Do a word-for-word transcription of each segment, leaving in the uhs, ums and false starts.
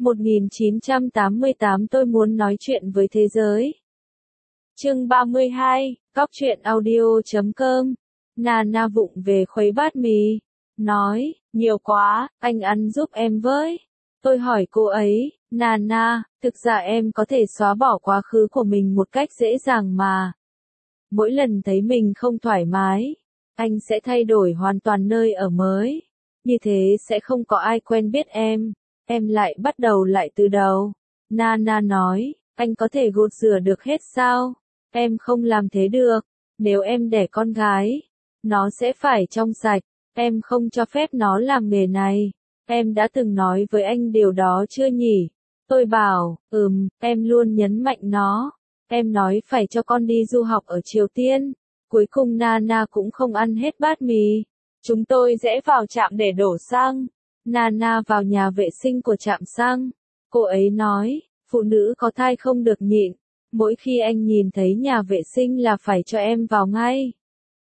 một nghìn chín trăm tám mươi tám Tôi muốn nói chuyện với thế giới. Chương ba mươi hai, Góc truyện audio chấm com. Nana vụng về khuấy bát mì. Nói, nhiều quá, anh ăn giúp em với. Tôi hỏi cô ấy, Nana, thực ra em có thể xóa bỏ quá khứ của mình một cách dễ dàng mà. Mỗi lần thấy mình không thoải mái, anh sẽ thay đổi hoàn toàn nơi ở mới. Như thế sẽ không có ai quen biết em. Em lại bắt đầu lại từ đầu. Nana nói, anh có thể gột rửa được hết sao? Em không làm thế được. Nếu em đẻ con gái, nó sẽ phải trong sạch. Em không cho phép nó làm nghề này. Em đã từng nói với anh điều đó chưa nhỉ? Tôi bảo, ừm, em luôn nhấn mạnh nó. Em nói phải cho con đi du học ở Triều Tiên. Cuối cùng Nana cũng không ăn hết bát mì. Chúng tôi rẽ vào trạm để đổ xăng. Nana vào nhà vệ sinh của trạm xăng. Cô ấy nói, phụ nữ có thai không được nhịn. Mỗi khi anh nhìn thấy nhà vệ sinh là phải cho em vào ngay.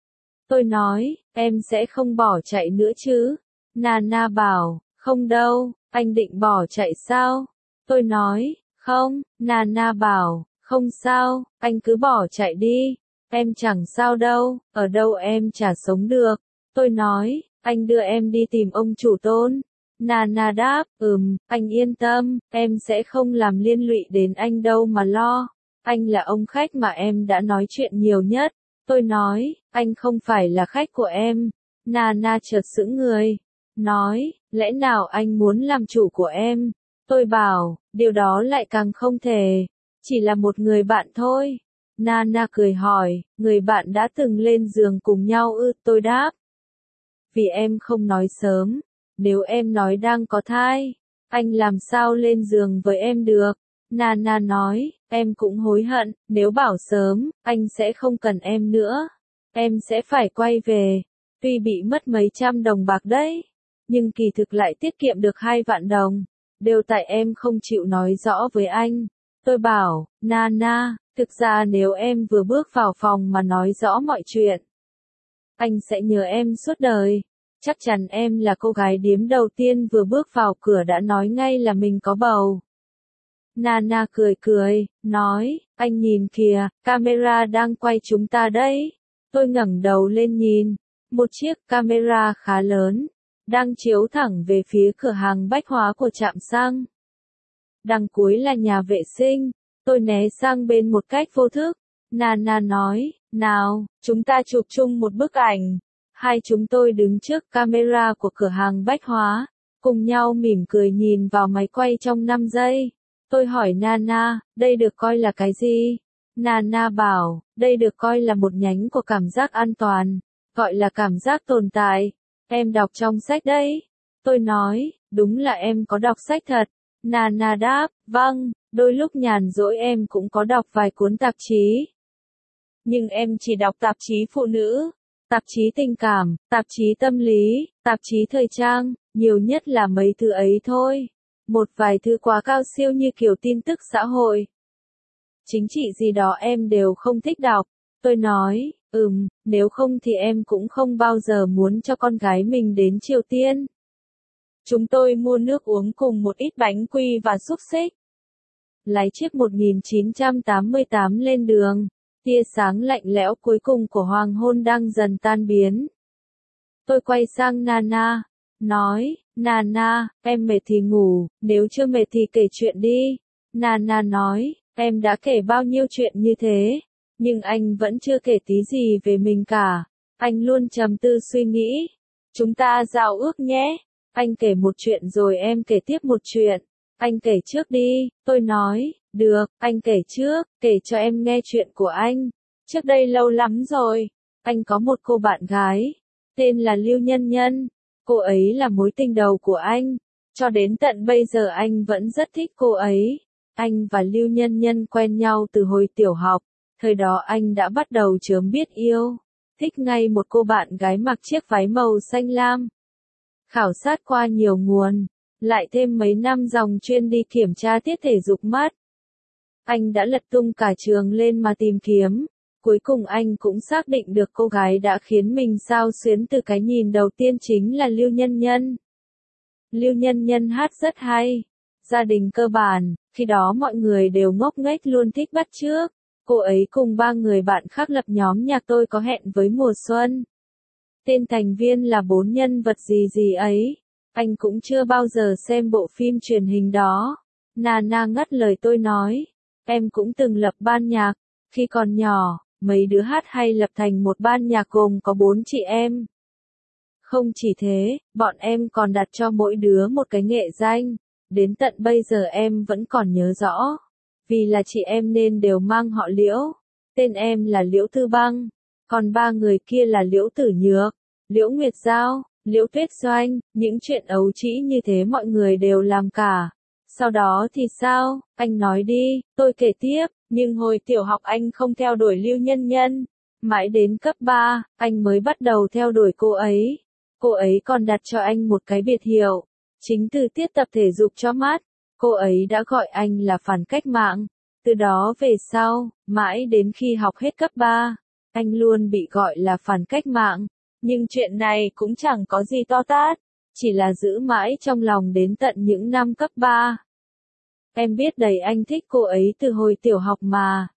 Tôi nói, em sẽ không bỏ chạy nữa chứ? Nana bảo, không đâu, anh định bỏ chạy sao? Tôi nói, không. Nana bảo, không sao, anh cứ bỏ chạy đi. Em chẳng sao đâu, ở đâu em chả sống được. Tôi nói, anh đưa em đi tìm ông chủ Tôn. Nana đáp, ừm, anh yên tâm, em sẽ không làm liên lụy đến anh đâu mà lo. Anh là ông khách mà em đã nói chuyện nhiều nhất. Tôi nói, anh không phải là khách của em. Nana chợt sững người. Nói, lẽ nào anh muốn làm chủ của em? Tôi bảo, điều đó lại càng không thể. Chỉ là một người bạn thôi. Nana cười hỏi, người bạn đã từng lên giường cùng nhau ư? Tôi đáp. Vì em không nói sớm. Nếu em nói đang có thai, anh làm sao lên giường với em được? Nana nói, em cũng hối hận, nếu bảo sớm, anh sẽ không cần em nữa. Em sẽ phải quay về. Tuy bị mất mấy trăm đồng bạc đấy, nhưng kỳ thực lại tiết kiệm được hai vạn đồng. Đều tại em không chịu nói rõ với anh. Tôi bảo, Nana, thực ra nếu em vừa bước vào phòng mà nói rõ mọi chuyện, anh sẽ nhớ em suốt đời. Chắc chắn em là cô gái điếm đầu tiên vừa bước vào cửa đã nói ngay là mình có bầu. Nana cười cười, nói, anh nhìn kìa, camera đang quay chúng ta đấy. Tôi ngẩng đầu lên nhìn, một chiếc camera khá lớn, đang chiếu thẳng về phía cửa hàng bách hóa của trạm xăng. Đằng cuối là nhà vệ sinh, tôi né sang bên một cách vô thức. Nana nói, nào, chúng ta chụp chung một bức ảnh. Hai chúng tôi đứng trước camera của cửa hàng bách hóa, cùng nhau mỉm cười nhìn vào máy quay trong năm giây. Tôi hỏi Nana, đây được coi là cái gì? Nana bảo, đây được coi là một nhánh của cảm giác an toàn, gọi là cảm giác tồn tại. Em đọc trong sách đấy. Tôi nói, đúng là em có đọc sách thật. Nana đáp, vâng, đôi lúc nhàn rỗi em cũng có đọc vài cuốn tạp chí. Nhưng em chỉ đọc tạp chí phụ nữ, tạp chí tình cảm, tạp chí tâm lý, tạp chí thời trang, nhiều nhất là mấy thứ ấy thôi. Một vài thứ quá cao siêu như kiểu tin tức xã hội, chính trị gì đó em đều không thích đọc. Tôi nói, ừm, nếu không thì em cũng không bao giờ muốn cho con gái mình đến Triều Tiên. Chúng tôi mua nước uống cùng một ít bánh quy và xúc xích. Lái chiếc một nghìn chín trăm tám mươi tám lên đường. Tia sáng lạnh lẽo cuối cùng của hoàng hôn đang dần tan biến. Tôi quay sang Nana, nói, Nana, em mệt thì ngủ, nếu chưa mệt thì kể chuyện đi. Nana nói, em đã kể bao nhiêu chuyện như thế, nhưng anh vẫn chưa kể tí gì về mình cả. Anh luôn trầm tư suy nghĩ. Chúng ta giao ước nhé. Anh kể một chuyện rồi em kể tiếp một chuyện. Anh kể trước đi. Tôi nói, được, anh kể trước, kể cho em nghe chuyện của anh. Trước đây lâu lắm rồi, anh có một cô bạn gái, tên là Lưu Nhân Nhân. Cô ấy là mối tình đầu của anh. Cho đến tận bây giờ anh vẫn rất thích cô ấy. Anh và Lưu Nhân Nhân quen nhau từ hồi tiểu học. Thời đó anh đã bắt đầu chớm biết yêu. Thích ngay một cô bạn gái mặc chiếc váy màu xanh lam. Khảo sát qua nhiều nguồn, lại thêm mấy năm dòng chuyên đi kiểm tra tiết thể dục mắt. Anh đã lật tung cả trường lên mà tìm kiếm. Cuối cùng anh cũng xác định được cô gái đã khiến mình xao xuyến từ cái nhìn đầu tiên chính là Lưu Nhân Nhân. Lưu Nhân Nhân hát rất hay, gia đình cơ bản, khi đó mọi người đều ngốc nghếch luôn thích bắt chước. Cô ấy cùng ba người bạn khác lập nhóm nhạc Tôi Có Hẹn Với Mùa Xuân. Tên thành viên là bốn nhân vật gì gì ấy. Anh cũng chưa bao giờ xem bộ phim truyền hình đó. Nana ngắt lời tôi nói. Em cũng từng lập ban nhạc. Khi còn nhỏ, mấy đứa hát hay lập thành một ban nhạc gồm có bốn chị em. Không chỉ thế, bọn em còn đặt cho mỗi đứa một cái nghệ danh. Đến tận bây giờ em vẫn còn nhớ rõ. Vì là chị em nên đều mang họ Liễu. Tên em là Liễu Thư Băng. Còn ba người kia là Liễu Tử Nhược, Liễu Nguyệt Giao, Liễu Tuyết Doanh. Những chuyện ấu trĩ như thế mọi người đều làm cả. Sau đó thì sao? Anh nói đi, tôi kể tiếp. Nhưng hồi tiểu học anh không theo đuổi Lưu Nhân Nhân. Mãi đến cấp ba, anh mới bắt đầu theo đuổi cô ấy. Cô ấy còn đặt cho anh một cái biệt hiệu. Chính từ tiết tập thể dục cho mắt, cô ấy đã gọi anh là phản cách mạng. Từ đó về sau, mãi đến khi học hết cấp ba, anh luôn bị gọi là phản cách mạng. Nhưng chuyện này cũng chẳng có gì to tát, chỉ là giữ mãi trong lòng đến tận những năm cấp ba. Em biết đấy, anh thích cô ấy từ hồi tiểu học mà.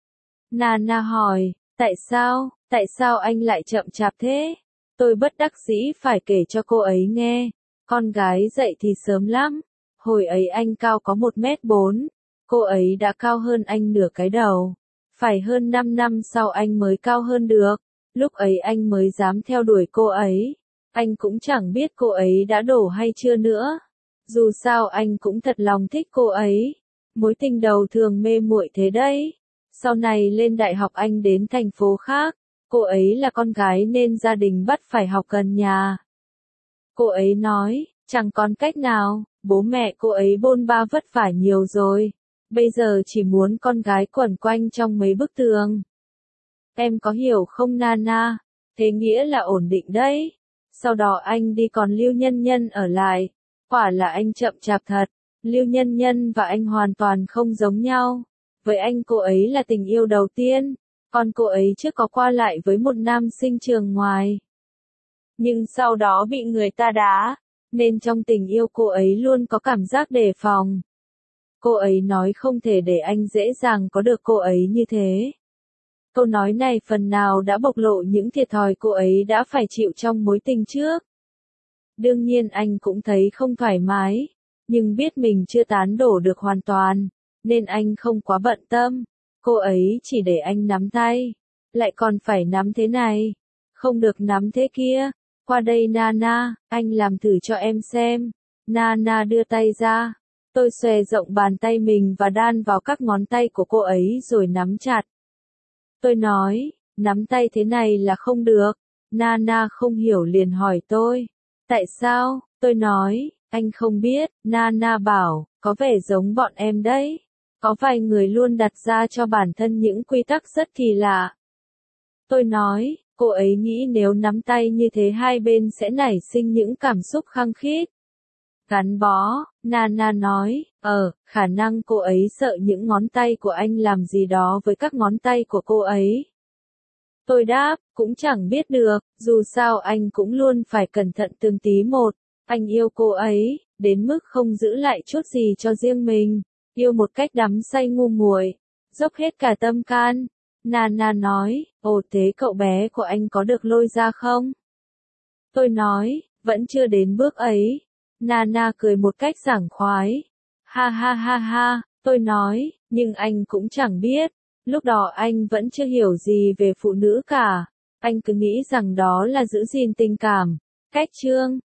Nana hỏi, tại sao, tại sao anh lại chậm chạp thế? Tôi bất đắc dĩ phải kể cho cô ấy nghe. Con gái dậy thì sớm lắm. Hồi ấy anh cao có một mét bốn. Cô ấy đã cao hơn anh nửa cái đầu. Phải hơn năm năm sau anh mới cao hơn được. Lúc ấy anh mới dám theo đuổi cô ấy. Anh cũng chẳng biết cô ấy đã đổ hay chưa nữa. Dù sao anh cũng thật lòng thích cô ấy. Mối tình đầu thường mê muội thế đấy. Sau này lên đại học anh đến thành phố khác. Cô ấy là con gái nên gia đình bắt phải học gần nhà. Cô ấy nói, chẳng còn cách nào, bố mẹ cô ấy bôn ba vất vả nhiều rồi. Bây giờ chỉ muốn con gái quẩn quanh trong mấy bức tường. Em có hiểu không Nana? Thế nghĩa là ổn định đấy. Sau đó anh đi còn Lưu Nhân Nhân ở lại. Quả là anh chậm chạp thật. Lưu Nhân Nhân và anh hoàn toàn không giống nhau. Với anh cô ấy là tình yêu đầu tiên. Còn cô ấy trước có qua lại với một nam sinh trường ngoài. Nhưng sau đó bị người ta đá, nên trong tình yêu cô ấy luôn có cảm giác đề phòng. Cô ấy nói không thể để anh dễ dàng có được cô ấy như thế. Câu nói này phần nào đã bộc lộ những thiệt thòi cô ấy đã phải chịu trong mối tình trước. Đương nhiên anh cũng thấy không thoải mái, nhưng biết mình chưa tán đổ được hoàn toàn, nên anh không quá bận tâm. Cô ấy chỉ để anh nắm tay, lại còn phải nắm thế này, không được nắm thế kia. Qua đây Nana, anh làm thử cho em xem. Nana đưa tay ra. Tôi xòe rộng bàn tay mình và đan vào các ngón tay của cô ấy rồi nắm chặt. Tôi nói, nắm tay thế này là không được. Nana không hiểu liền hỏi tôi. Tại sao? Tôi nói, anh không biết. Nana bảo, có vẻ giống bọn em đấy. Có vài người luôn đặt ra cho bản thân những quy tắc rất kỳ lạ. Tôi nói, cô ấy nghĩ nếu nắm tay như thế hai bên sẽ nảy sinh những cảm xúc khăng khít. Gắn bó, Nana nói, ờ, khả năng cô ấy sợ những ngón tay của anh làm gì đó với các ngón tay của cô ấy. Tôi đáp, cũng chẳng biết được, dù sao anh cũng luôn phải cẩn thận từng tí một. Anh yêu cô ấy, đến mức không giữ lại chút gì cho riêng mình. Yêu một cách đắm say ngu muội, dốc hết cả tâm can. Nana nói, ồ thế cậu bé của anh có được lôi ra không? Tôi nói, vẫn chưa đến bước ấy. Nana cười một cách sảng khoái. Ha ha ha ha, tôi nói, nhưng anh cũng chẳng biết. Lúc đó anh vẫn chưa hiểu gì về phụ nữ cả. Anh cứ nghĩ rằng đó là giữ gìn tình cảm. Cách chương